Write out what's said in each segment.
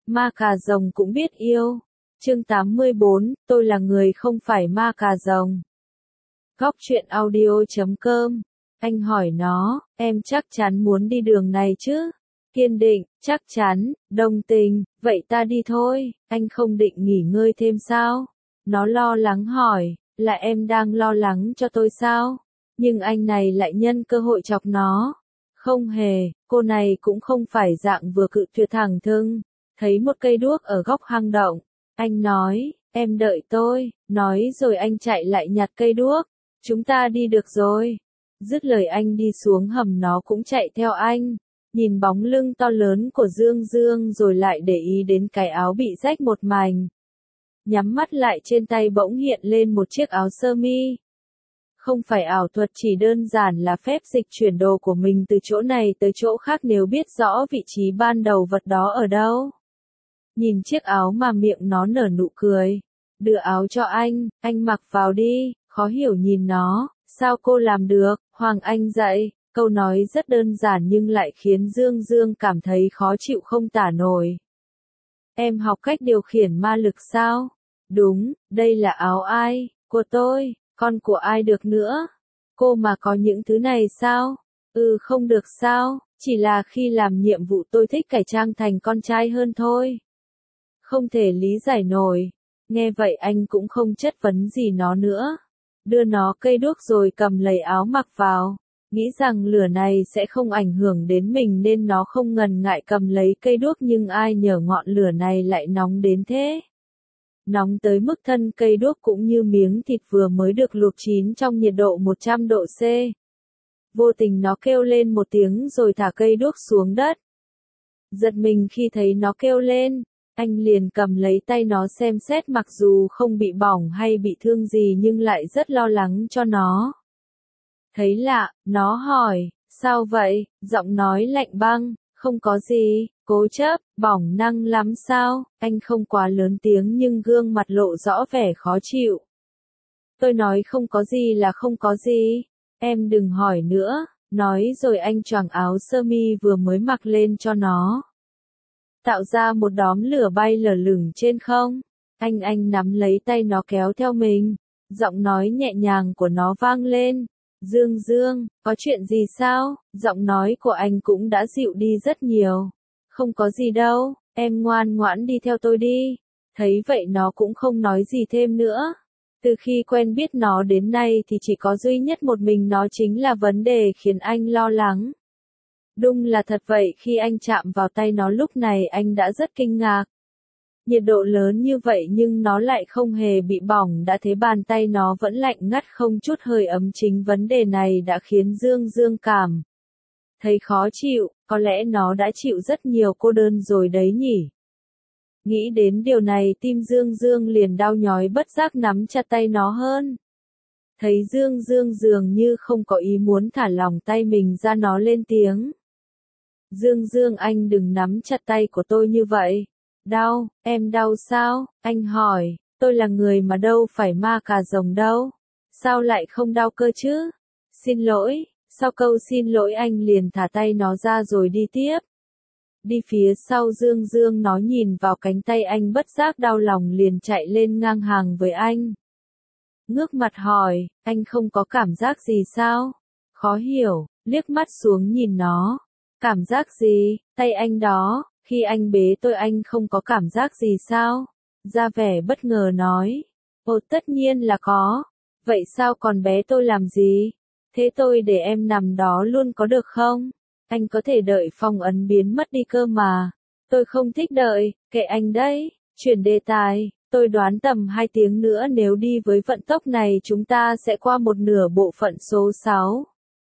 Ma cà rồng cũng biết yêu. Chương 84, tôi là người không phải ma cà rồng. Góc truyện audio.com. Anh hỏi nó, em chắc chắn muốn đi đường này chứ? Kiên định, chắc chắn, đồng tình, vậy ta đi thôi, anh không định nghỉ ngơi thêm sao? Nó lo lắng hỏi, là em đang lo lắng cho tôi sao? Nhưng anh này lại nhân cơ hội chọc nó. Không hề, cô này cũng không phải dạng vừa cự tuyệt thẳng thừng. Thấy một cây đuốc ở góc hang động, anh nói, em đợi tôi, nói rồi anh chạy lại nhặt cây đuốc. Chúng ta đi được rồi. Dứt lời anh đi xuống hầm, nó cũng chạy theo anh. Nhìn bóng lưng to lớn của Dương Dương rồi lại để ý đến cái áo bị rách một mảnh. Nhắm mắt lại, trên tay bỗng hiện lên một chiếc áo sơ mi. Không phải ảo thuật, chỉ đơn giản là phép dịch chuyển đồ của mình từ chỗ này tới chỗ khác nếu biết rõ vị trí ban đầu vật đó ở đâu. Nhìn chiếc áo mà miệng nó nở nụ cười. Đưa áo cho anh mặc vào đi. Khó hiểu nhìn nó, sao cô làm được? Hoàng Anh dạy. Câu nói rất đơn giản nhưng lại khiến Dương Dương cảm thấy khó chịu không tả nổi. Em học cách điều khiển ma lực sao? Đúng, đây là áo ai? Của tôi, con của ai được nữa? Cô mà có những thứ này sao? Không được sao, chỉ là khi làm nhiệm vụ tôi thích cải trang thành con trai hơn thôi. Không thể lý giải nổi. Nghe vậy anh cũng không chất vấn gì nó nữa. Đưa nó cây đuốc rồi cầm lấy áo mặc vào. Nghĩ rằng lửa này sẽ không ảnh hưởng đến mình nên nó không ngần ngại cầm lấy cây đuốc, nhưng ai nhờ ngọn lửa này lại nóng đến thế. Nóng tới mức thân cây đuốc cũng như miếng thịt vừa mới được luộc chín trong nhiệt độ 100 độ C. Vô tình nó kêu lên một tiếng rồi thả cây đuốc xuống đất. Giật mình khi thấy nó kêu lên, anh liền cầm lấy tay nó xem xét, mặc dù không bị bỏng hay bị thương gì nhưng lại rất lo lắng cho nó. Thấy lạ, nó hỏi, sao vậy? Giọng nói lạnh băng, không có gì, cố chấp, bỏng năng lắm sao? Anh không quá lớn tiếng nhưng gương mặt lộ rõ vẻ khó chịu. Tôi nói không có gì là không có gì, em đừng hỏi nữa, nói rồi anh choàng áo sơ mi vừa mới mặc lên cho nó. Tạo ra một đốm lửa bay lờ lửng trên không. Anh nắm lấy tay nó kéo theo mình. Giọng nói nhẹ nhàng của nó vang lên. Dương Dương, có chuyện gì sao? Giọng nói của anh cũng đã dịu đi rất nhiều. Không có gì đâu, em ngoan ngoãn đi theo tôi đi. Thấy vậy nó cũng không nói gì thêm nữa. Từ khi quen biết nó đến nay thì chỉ có duy nhất một mình nó chính là vấn đề khiến anh lo lắng. Đúng là thật vậy, khi anh chạm vào tay nó lúc này anh đã rất kinh ngạc. Nhiệt độ lớn như vậy nhưng nó lại không hề bị bỏng, đã thế bàn tay nó vẫn lạnh ngắt không chút hơi ấm. Chính vấn đề này đã khiến Dương Dương cảm thấy khó chịu, có lẽ nó đã chịu rất nhiều cô đơn rồi đấy nhỉ. Nghĩ đến điều này tim Dương Dương liền đau nhói, bất giác nắm chặt tay nó hơn. Thấy Dương Dương dường như không có ý muốn thả lỏng tay mình ra, nó lên tiếng. Dương Dương, anh đừng nắm chặt tay của tôi như vậy. Đau, em đau sao? Anh hỏi, tôi là người mà đâu phải ma cà rồng đâu. Sao lại không đau cơ chứ? Xin lỗi, sau câu xin lỗi anh liền thả tay nó ra rồi đi tiếp. Đi phía sau Dương Dương, nó nhìn vào cánh tay anh bất giác đau lòng liền chạy lên ngang hàng với anh. Ngước mặt hỏi, anh không có cảm giác gì sao? Khó hiểu, liếc mắt xuống nhìn nó. Cảm giác gì? Tay anh đó, khi anh bế tôi anh không có cảm giác gì sao? Ra vẻ bất ngờ nói. Ồ, tất nhiên là có. Vậy sao còn bé tôi làm gì? Thế tôi để em nằm đó luôn có được không? Anh có thể đợi phong ấn biến mất đi cơ mà. Tôi không thích đợi, kệ anh đấy. Chuyển đề tài, tôi đoán tầm 2 tiếng nữa nếu đi với vận tốc này chúng ta sẽ qua một nửa bộ phận số 6.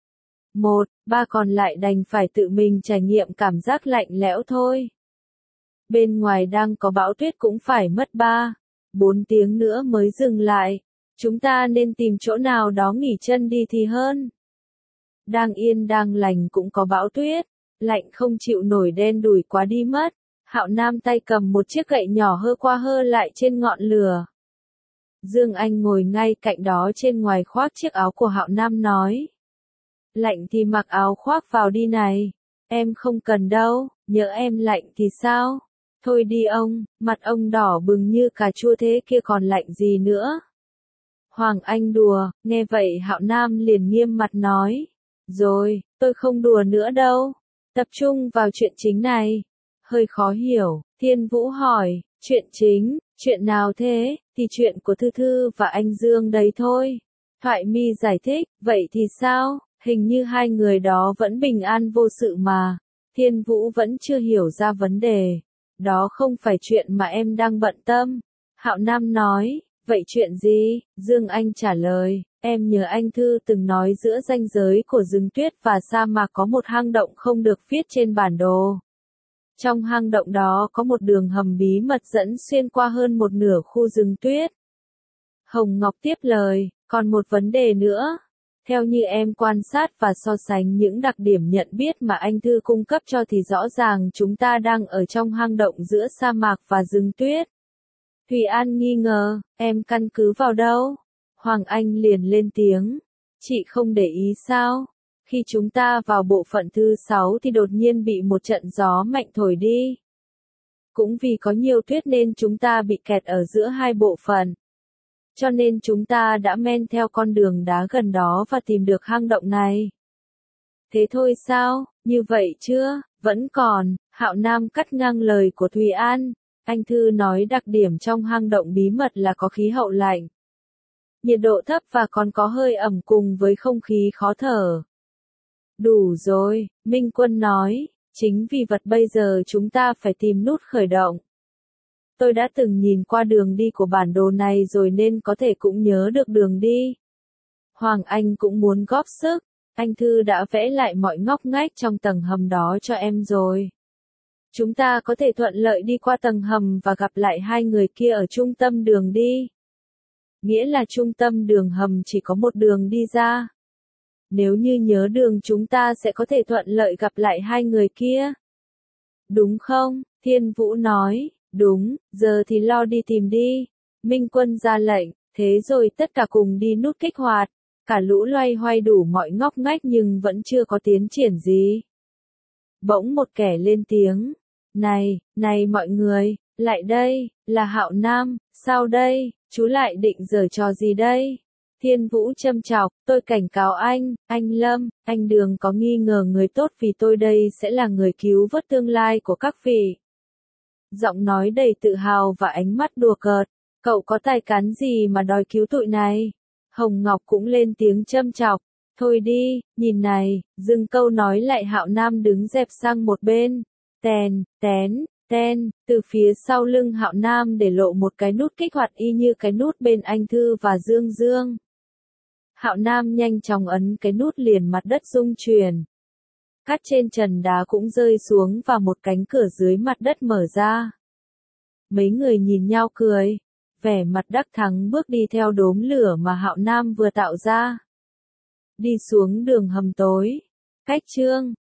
1-3 còn lại đành phải tự mình trải nghiệm cảm giác lạnh lẽo thôi. Bên ngoài đang có bão tuyết, cũng phải mất 3-4 tiếng nữa mới dừng lại. Chúng ta nên tìm chỗ nào đó nghỉ chân đi thì hơn. Đang yên đang lành cũng có bão tuyết, lạnh không chịu nổi, đen đủi quá đi mất. Hạo Nam tay cầm một chiếc gậy nhỏ hơ qua hơ lại trên ngọn lửa. Dương Anh ngồi ngay cạnh đó, trên ngoài khoác chiếc áo của Hạo Nam nói. Lạnh thì mặc áo khoác vào đi này. Em không cần đâu, nhỡ em lạnh thì sao? Thôi đi ông, mặt ông đỏ bừng như cà chua thế kia còn lạnh gì nữa. Hoàng Anh đùa, nghe vậy Hạo Nam liền nghiêm mặt nói. Rồi, tôi không đùa nữa đâu. Tập trung vào chuyện chính này. Hơi khó hiểu, Thiên Vũ hỏi, chuyện chính, chuyện nào thế, thì chuyện của Thư Thư và anh Dương đấy thôi. Thoại Mi giải thích, vậy thì sao, hình như hai người đó vẫn bình an vô sự mà. Thiên Vũ vẫn chưa hiểu ra vấn đề. Đó không phải chuyện mà em đang bận tâm. Hạo Nam nói, vậy chuyện gì? Dương Anh trả lời, em nhớ anh Thư từng nói giữa ranh giới của rừng tuyết và sa mạc có một hang động không được viết trên bản đồ. Trong hang động đó có một đường hầm bí mật dẫn xuyên qua hơn một nửa khu rừng tuyết. Hồng Ngọc tiếp lời, còn một vấn đề nữa. Theo như em quan sát và so sánh những đặc điểm nhận biết mà anh Thư cung cấp cho thì rõ ràng chúng ta đang ở trong hang động giữa sa mạc và rừng tuyết. Thùy An nghi ngờ, em căn cứ vào đâu? Hoàng Anh liền lên tiếng. Chị không để ý sao? Khi chúng ta vào bộ phận thứ 6 thì đột nhiên bị một trận gió mạnh thổi đi. Cũng vì có nhiều tuyết nên chúng ta bị kẹt ở giữa hai bộ phận. Cho nên chúng ta đã men theo con đường đá gần đó và tìm được hang động này. Thế thôi sao, như vậy chưa, vẫn còn, Hạo Nam cắt ngang lời của Thùy An. Anh Thư nói đặc điểm trong hang động bí mật là có khí hậu lạnh. Nhiệt độ thấp và còn có hơi ẩm cùng với không khí khó thở. Đủ rồi, Minh Quân nói, chính vì vật bây giờ chúng ta phải tìm nút khởi động. Tôi đã từng nhìn qua đường đi của bản đồ này rồi nên có thể cũng nhớ được đường đi. Hoàng Anh cũng muốn góp sức, anh Thư đã vẽ lại mọi ngóc ngách trong tầng hầm đó cho em rồi. Chúng ta có thể thuận lợi đi qua tầng hầm và gặp lại hai người kia ở trung tâm đường đi. Nghĩa là trung tâm đường hầm chỉ có một đường đi ra. Nếu như nhớ đường chúng ta sẽ có thể thuận lợi gặp lại hai người kia. Đúng không? Thiên Vũ nói, đúng, giờ thì lo đi tìm đi. Minh Quân ra lệnh, thế rồi tất cả cùng đi nút kích hoạt. Cả lũ loay hoay đủ mọi ngóc ngách nhưng vẫn chưa có tiến triển gì. Bỗng một kẻ lên tiếng. Này mọi người, lại đây, là Hạo Nam, sao đây, chú lại định giở trò gì đây? Thiên Vũ châm chọc, tôi cảnh cáo anh Lâm, anh đừng có nghi ngờ người tốt vì tôi đây sẽ là người cứu vớt tương lai của các vị. Giọng nói đầy tự hào và ánh mắt đùa cợt, cậu có tài cán gì mà đòi cứu tụi này? Hồng Ngọc cũng lên tiếng châm chọc, thôi đi, nhìn này, dừng câu nói lại Hạo Nam đứng dẹp sang một bên. Ten, từ phía sau lưng Hạo Nam để lộ một cái nút kích hoạt y như cái nút bên anh Thư và Dương Dương. Hạo Nam nhanh chóng ấn cái nút liền mặt đất rung chuyển. Cát trên trần đá cũng rơi xuống và một cánh cửa dưới mặt đất mở ra. Mấy người nhìn nhau cười, vẻ mặt đắc thắng bước đi theo đốm lửa mà Hạo Nam vừa tạo ra. Đi xuống đường hầm tối. Cách chương